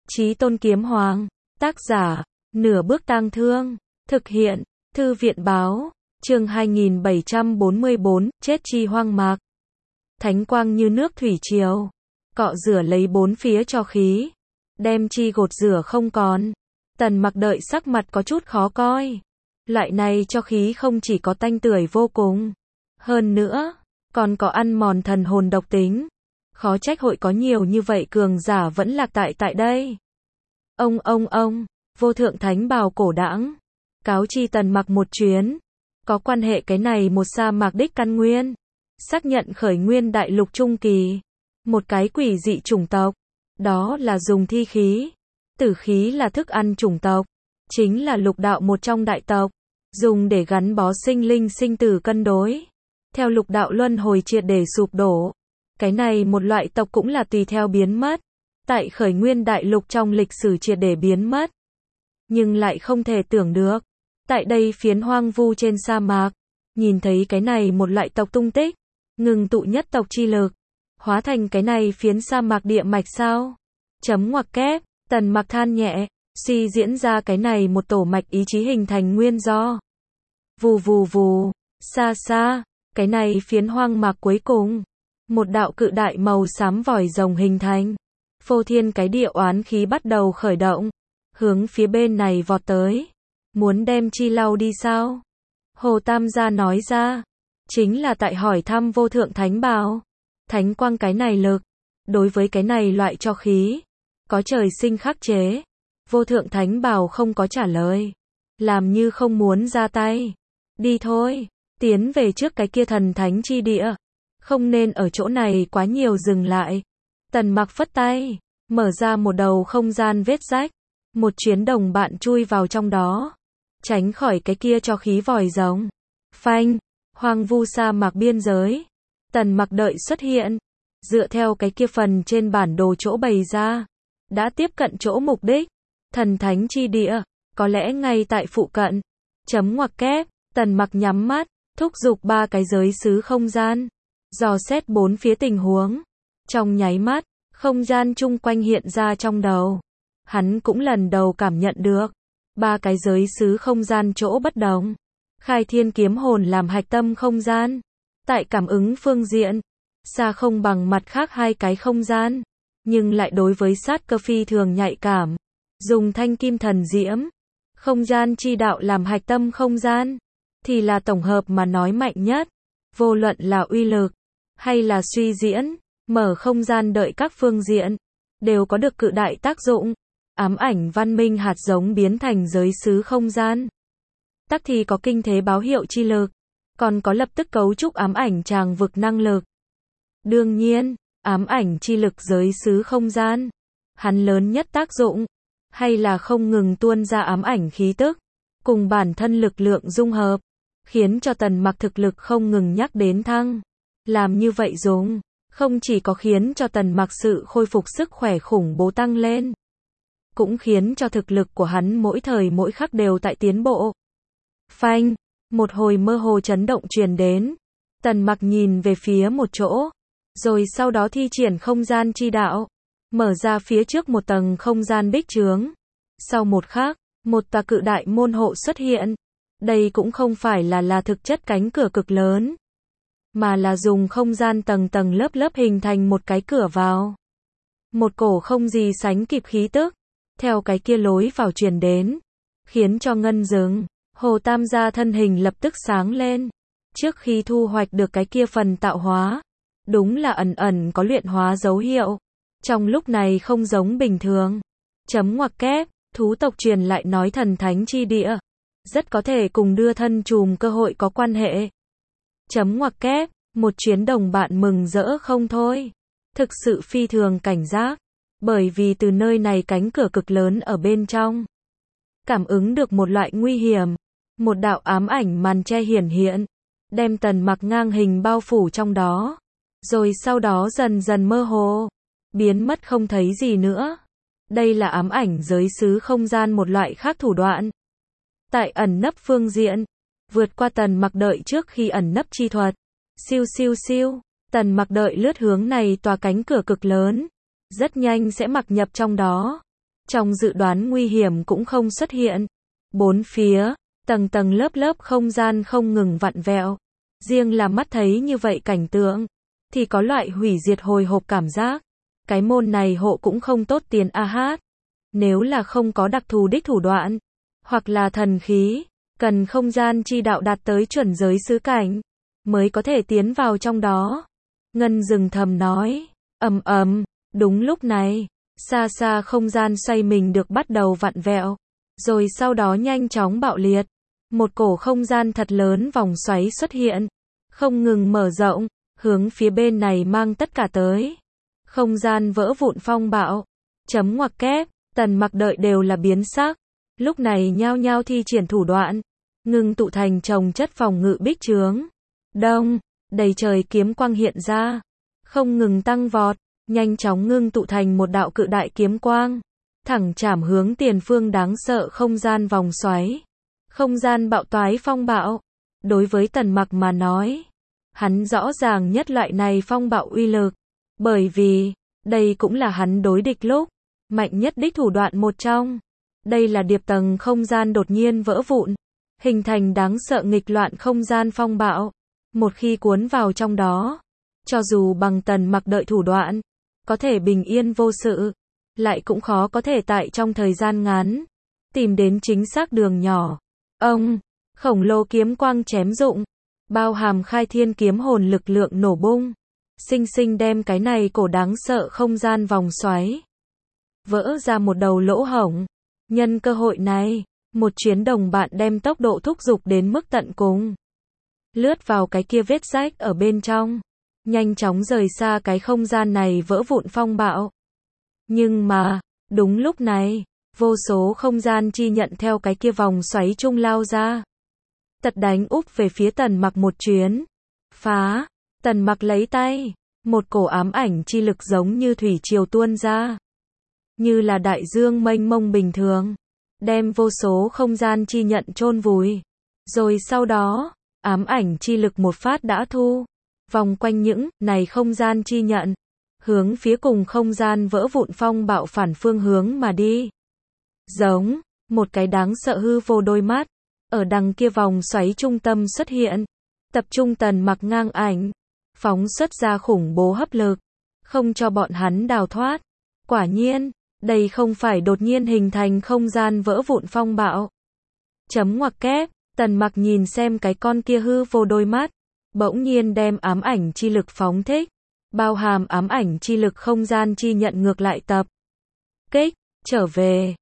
Chí Tôn Kiếm Hoàng. Tác giả, Nửa Bước Tang Thương. Thực hiện, Thư viện Báo. Chương 2744, chết chi hoang mạc. Thánh quang như nước thủy triều, cọ rửa lấy bốn phía cho khí, đem chi gột rửa không còn. Tần Mặc đợi sắc mặt có chút khó coi. Loại này cho khí không chỉ có tanh tưởi vô cùng, hơn nữa còn có ăn mòn thần hồn độc tính. Khó trách hội có nhiều như vậy cường giả vẫn lạc tại đây. Ông, vô thượng thánh bào cổ đãng, cáo chi Tần Mặc một chuyến, có quan hệ cái này một sa mạc đích căn nguyên, xác nhận khởi nguyên đại lục trung kỳ, một cái quỷ dị chủng tộc, đó là dùng thi khí, tử khí là thức ăn chủng tộc, chính là lục đạo một trong đại tộc, dùng để gắn bó sinh linh sinh tử cân đối. Theo lục đạo luân hồi triệt để sụp đổ, cái này một loại tộc cũng là tùy theo biến mất, tại khởi nguyên đại lục trong lịch sử triệt để biến mất. Nhưng lại không thể tưởng được, tại đây phiến hoang vu trên sa mạc, nhìn thấy cái này một loại tộc tung tích, ngừng tụ nhất tộc chi lực, hóa thành cái này phiến sa mạc địa mạch sao? Chấm ngoặc kép, Tần Mặc than nhẹ, suy diễn ra cái này một tổ mạch ý chí hình thành nguyên do. Vù, xa xa, cái này phiến hoang mạc cuối cùng, một đạo cự đại màu xám vòi rồng hình thành. Phô thiên cái địa oán khí bắt đầu khởi động, hướng phía bên này vọt tới. Muốn đem chi lau đi sao? Hồ Tam gia nói ra, chính là tại hỏi thăm vô thượng thánh bào. Thánh quang cái này lực, đối với cái này loại cho khí, có trời sinh khắc chế. Vô thượng thánh bào không có trả lời, làm như không muốn ra tay. Đi thôi, tiến về trước cái kia thần thánh chi địa, không nên ở chỗ này quá nhiều dừng lại. Tần Mặc phất tay, mở ra một đầu không gian vết rách, một chuyến đồng bạn chui vào trong đó, tránh khỏi cái kia cho khí vòi rồng. Phanh, hoang vu sa mạc biên giới, Tần Mặc đợi xuất hiện, dựa theo cái kia phần trên bản đồ chỗ bày ra, đã tiếp cận chỗ mục đích, thần thánh chi địa, có lẽ ngay tại phụ cận. Chấm ngoặc kép, Tần Mặc nhắm mắt, thúc giục ba cái giới xứ không gian, dò xét bốn phía tình huống. Trong nháy mắt, không gian chung quanh hiện ra trong đầu. Hắn cũng lần đầu cảm nhận được ba cái giới xứ không gian chỗ bất đồng. Khai thiên kiếm hồn làm hạch tâm không gian, tại cảm ứng phương diện, xa không bằng mặt khác hai cái không gian, nhưng lại đối với sát cơ phi thường nhạy cảm. Dùng thanh kim thần diễm, không gian chi đạo làm hạch tâm không gian, thì là tổng hợp mà nói mạnh nhất. Vô luận là uy lực, hay là suy diễn, mở không gian đợi các phương diện, đều có được cự đại tác dụng. Ám ảnh văn minh hạt giống biến thành giới xứ không gian, tắc thì có kinh thế báo hiệu chi lực, còn có lập tức cấu trúc ám ảnh tràng vực năng lực. Đương nhiên, ám ảnh chi lực giới xứ không gian, hắn lớn nhất tác dụng, hay là không ngừng tuôn ra ám ảnh khí tức, cùng bản thân lực lượng dung hợp, khiến cho Tần Mặc thực lực không ngừng nhắc đến thăng. Làm như vậy dùng, không chỉ có khiến cho Tần Mặc sự khôi phục sức khỏe khủng bố tăng lên, cũng khiến cho thực lực của hắn mỗi thời mỗi khắc đều tại tiến bộ. Phanh, một hồi mơ hồ chấn động truyền đến. Tần Mặc nhìn về phía một chỗ, rồi sau đó thi triển không gian chi đạo, mở ra phía trước một tầng không gian bích trướng. Sau một khắc, một tòa cự đại môn hộ xuất hiện. Đây cũng không phải là thực chất cánh cửa cực lớn, mà là dùng không gian tầng tầng lớp lớp hình thành một cái cửa vào. Một cổ không gì sánh kịp khí tức, theo cái kia lối vào truyền đến, khiến cho ngân dừng. Hồ Tam gia thân hình lập tức sáng lên. Trước khi thu hoạch được cái kia phần tạo hóa, đúng là ẩn ẩn có luyện hóa dấu hiệu. Trong lúc này không giống bình thường. Chấm ngoặc kép, thú tộc truyền lại nói thần thánh chi địa, rất có thể cùng đưa thân trùm cơ hội có quan hệ. Chấm ngoặc kép, một chuyến đồng bạn mừng rỡ không thôi. Thực sự phi thường cảnh giác, bởi vì từ nơi này cánh cửa cực lớn ở bên trong, cảm ứng được một loại nguy hiểm. Một đạo ám ảnh màn che hiển hiện, đem Tần Mặc ngang hình bao phủ trong đó, rồi sau đó dần dần mơ hồ, biến mất không thấy gì nữa. Đây là ám ảnh giới xứ không gian một loại khác thủ đoạn. Tại ẩn nấp phương diện, vượt qua Tần Mặc đợi trước khi ẩn nấp chi thuật. Siêu, Tần Mặc đợi lướt hướng này tòa cánh cửa cực lớn, rất nhanh sẽ mặc nhập trong đó. Trong dự đoán nguy hiểm cũng không xuất hiện. Bốn phía, tầng tầng lớp lớp không gian không ngừng vặn vẹo. Riêng là mắt thấy như vậy cảnh tượng, thì có loại hủy diệt hồi hộp cảm giác. Cái môn này hộ cũng không tốt tiền a hát. Nếu là không có đặc thù đích thủ đoạn, hoặc là thần khí, cần không gian chi đạo đạt tới chuẩn giới xứ cảnh, mới có thể tiến vào trong đó. Ngân dừng thầm nói, đúng lúc này, xa xa không gian xoay mình được bắt đầu vặn vẹo, rồi sau đó nhanh chóng bạo liệt. Một cổ không gian thật lớn vòng xoáy xuất hiện, không ngừng mở rộng, hướng phía bên này mang tất cả tới. Không gian vỡ vụn phong bạo. Chấm ngoặc kép, Tần Mặc đợi đều là biến sắc. Lúc này nhao nhao thi triển thủ đoạn, ngưng tụ thành chồng chất phòng ngự bích chướng. Đông, đầy trời kiếm quang hiện ra, không ngừng tăng vọt, nhanh chóng ngưng tụ thành một đạo cự đại kiếm quang, thẳng chảm hướng tiền phương đáng sợ không gian vòng xoáy. Không gian bạo toái phong bạo. Đối với Tần Mặc mà nói, hắn rõ ràng nhất loại này phong bạo uy lực, bởi vì đây cũng là hắn đối địch lúc mạnh nhất đích thủ đoạn một trong. Đây là điệp tầng không gian đột nhiên vỡ vụn, hình thành đáng sợ nghịch loạn không gian phong bạo. Một khi cuốn vào trong đó, cho dù bằng Tần Mặc đợi thủ đoạn, có thể bình yên vô sự, lại cũng khó có thể tại trong thời gian ngắn tìm đến chính xác đường nhỏ. Khổng lồ kiếm quang chém rụng, bao hàm khai thiên kiếm hồn lực lượng nổ bung, sinh sinh đem cái này cổ đáng sợ không gian vòng xoáy vỡ ra một đầu lỗ hổng. Nhân cơ hội này, một chuyến đồng bạn đem tốc độ thúc giục đến mức tận cùng, lướt vào cái kia vết rách ở bên trong, nhanh chóng rời xa cái không gian này vỡ vụn phong bạo. Nhưng mà, đúng lúc này, vô số không gian chi nhận theo cái kia vòng xoáy trung lao ra, tật đánh úp về phía Tần Mặc một chuyến. Phá, Tần Mặc lấy tay, một cổ ám ảnh chi lực giống như thủy triều tuôn ra, như là đại dương mênh mông bình thường, đem vô số không gian chi nhận chôn vùi. Rồi sau đó, ám ảnh chi lực một phát đã thu, vòng quanh những này không gian chi nhận, hướng phía cùng không gian vỡ vụn phong bạo phản phương hướng mà đi. Giống một cái đáng sợ hư vô đôi mắt, ở đằng kia vòng xoáy trung tâm xuất hiện, tập trung Tần Mặc ngang ảnh, phóng xuất ra khủng bố hấp lực, không cho bọn hắn đào thoát. Quả nhiên, đây không phải đột nhiên hình thành không gian vỡ vụn phong bạo. Chấm ngoặc kép, Tần Mặc nhìn xem cái con kia hư vô đôi mắt, bỗng nhiên đem ám ảnh chi lực phóng thích, bao hàm ám ảnh chi lực không gian chi nhận ngược lại tập kích trở về.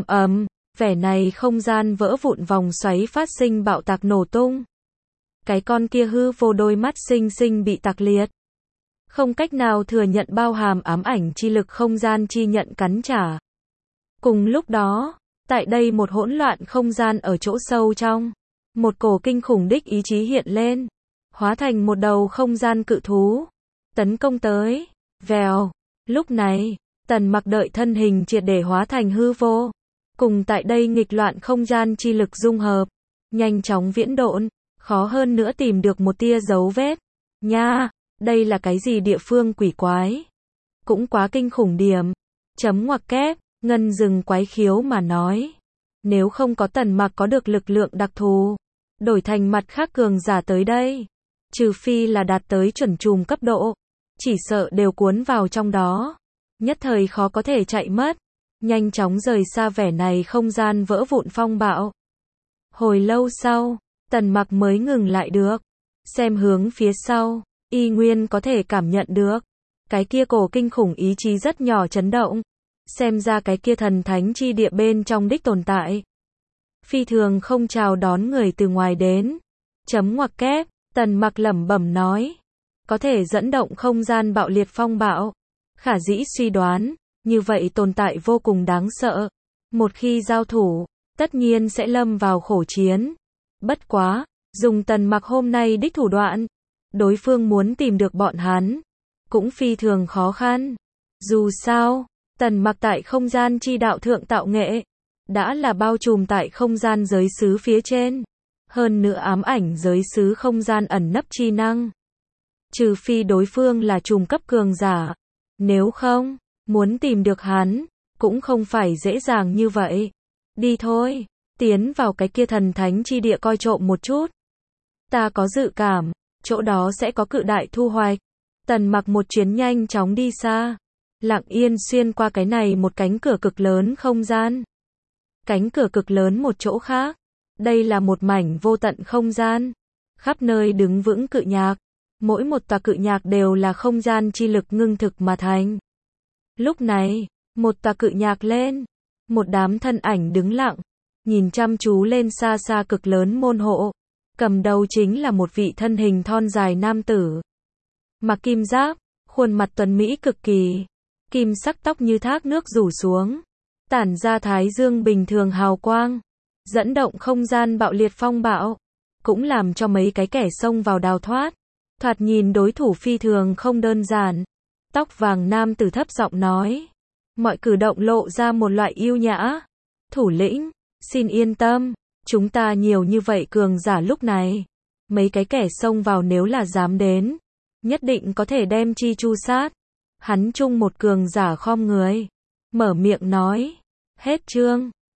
Vẻ này không gian vỡ vụn vòng xoáy phát sinh bạo tạc nổ tung. Cái con kia hư vô đôi mắt sinh sinh bị tạc liệt, không cách nào thừa nhận bao hàm ám ảnh chi lực không gian chi nhận cắn trả. Cùng lúc đó, tại đây một hỗn loạn không gian ở chỗ sâu trong, một cổ kinh khủng đích ý chí hiện lên, hóa thành một đầu không gian cự thú, tấn công tới. Vèo, lúc này, Tần Mặc đợi thân hình triệt để hóa thành hư vô, cùng tại đây nghịch loạn không gian chi lực dung hợp, nhanh chóng viễn độn, khó hơn nữa tìm được một tia dấu vết. Nha, đây là cái gì địa phương quỷ quái? Cũng quá kinh khủng điểm. Chấm ngoặc kép, Ngân dừng quái khiếu mà nói. Nếu không có Tần Mặc có được lực lượng đặc thù, đổi thành mặt khác cường giả tới đây, trừ phi là đạt tới chuẩn trùm cấp độ, chỉ sợ đều cuốn vào trong đó, nhất thời khó có thể chạy mất. Nhanh chóng rời xa vẻ này không gian vỡ vụn phong bạo. Hồi lâu sau, Tần Mặc mới ngừng lại được, xem hướng phía sau, y nguyên có thể cảm nhận được cái kia cổ kinh khủng ý chí rất nhỏ chấn động, xem ra cái kia thần thánh chi địa bên trong đích tồn tại phi thường không chào đón người từ ngoài đến. Chấm ngoặc kép, Tần Mặc lẩm bẩm nói, có thể dẫn động không gian bạo liệt phong bạo, khả dĩ suy đoán, như vậy tồn tại vô cùng đáng sợ, một khi giao thủ, tất nhiên sẽ lâm vào khổ chiến. Bất quá, dùng Tần Mặc hôm nay đích thủ đoạn, đối phương muốn tìm được bọn hắn, cũng phi thường khó khăn. Dù sao, Tần Mặc tại không gian chi đạo thượng tạo nghệ, đã là bao trùm tại không gian giới xứ phía trên, hơn nữa ám ảnh giới xứ không gian ẩn nấp chi năng. Trừ phi đối phương là trùm cấp cường giả, nếu không, muốn tìm được hắn, cũng không phải dễ dàng như vậy. Đi thôi, tiến vào cái kia thần thánh chi địa coi trộm một chút. Ta có dự cảm, chỗ đó sẽ có cự đại thu hoạch. Tần Mặc một chuyến nhanh chóng đi xa, lặng yên xuyên qua cái này một cánh cửa cực lớn không gian. Cánh cửa cực lớn một chỗ khác, đây là một mảnh vô tận không gian, khắp nơi đứng vững cự nhạc, mỗi một tòa cự nhạc đều là không gian chi lực ngưng thực mà thành. Lúc này, một tòa cự nhạc lên, một đám thân ảnh đứng lặng, nhìn chăm chú lên xa xa cực lớn môn hộ, cầm đầu chính là một vị thân hình thon dài nam tử. Mặc kim giáp, khuôn mặt tuấn mỹ cực kỳ, kim sắc tóc như thác nước rủ xuống, tản ra thái dương bình thường hào quang, dẫn động không gian bạo liệt phong bạo, cũng làm cho mấy cái kẻ xông vào đào thoát. Thoạt nhìn đối thủ phi thường không đơn giản. Tóc vàng nam tử thấp giọng nói, mọi cử động lộ ra một loại yêu nhã. Thủ lĩnh, xin yên tâm, chúng ta nhiều như vậy cường giả lúc này, mấy cái kẻ xông vào nếu là dám đến, nhất định có thể đem chi chu sát. Hắn chung một cường giả khom người, mở miệng nói, hết chương.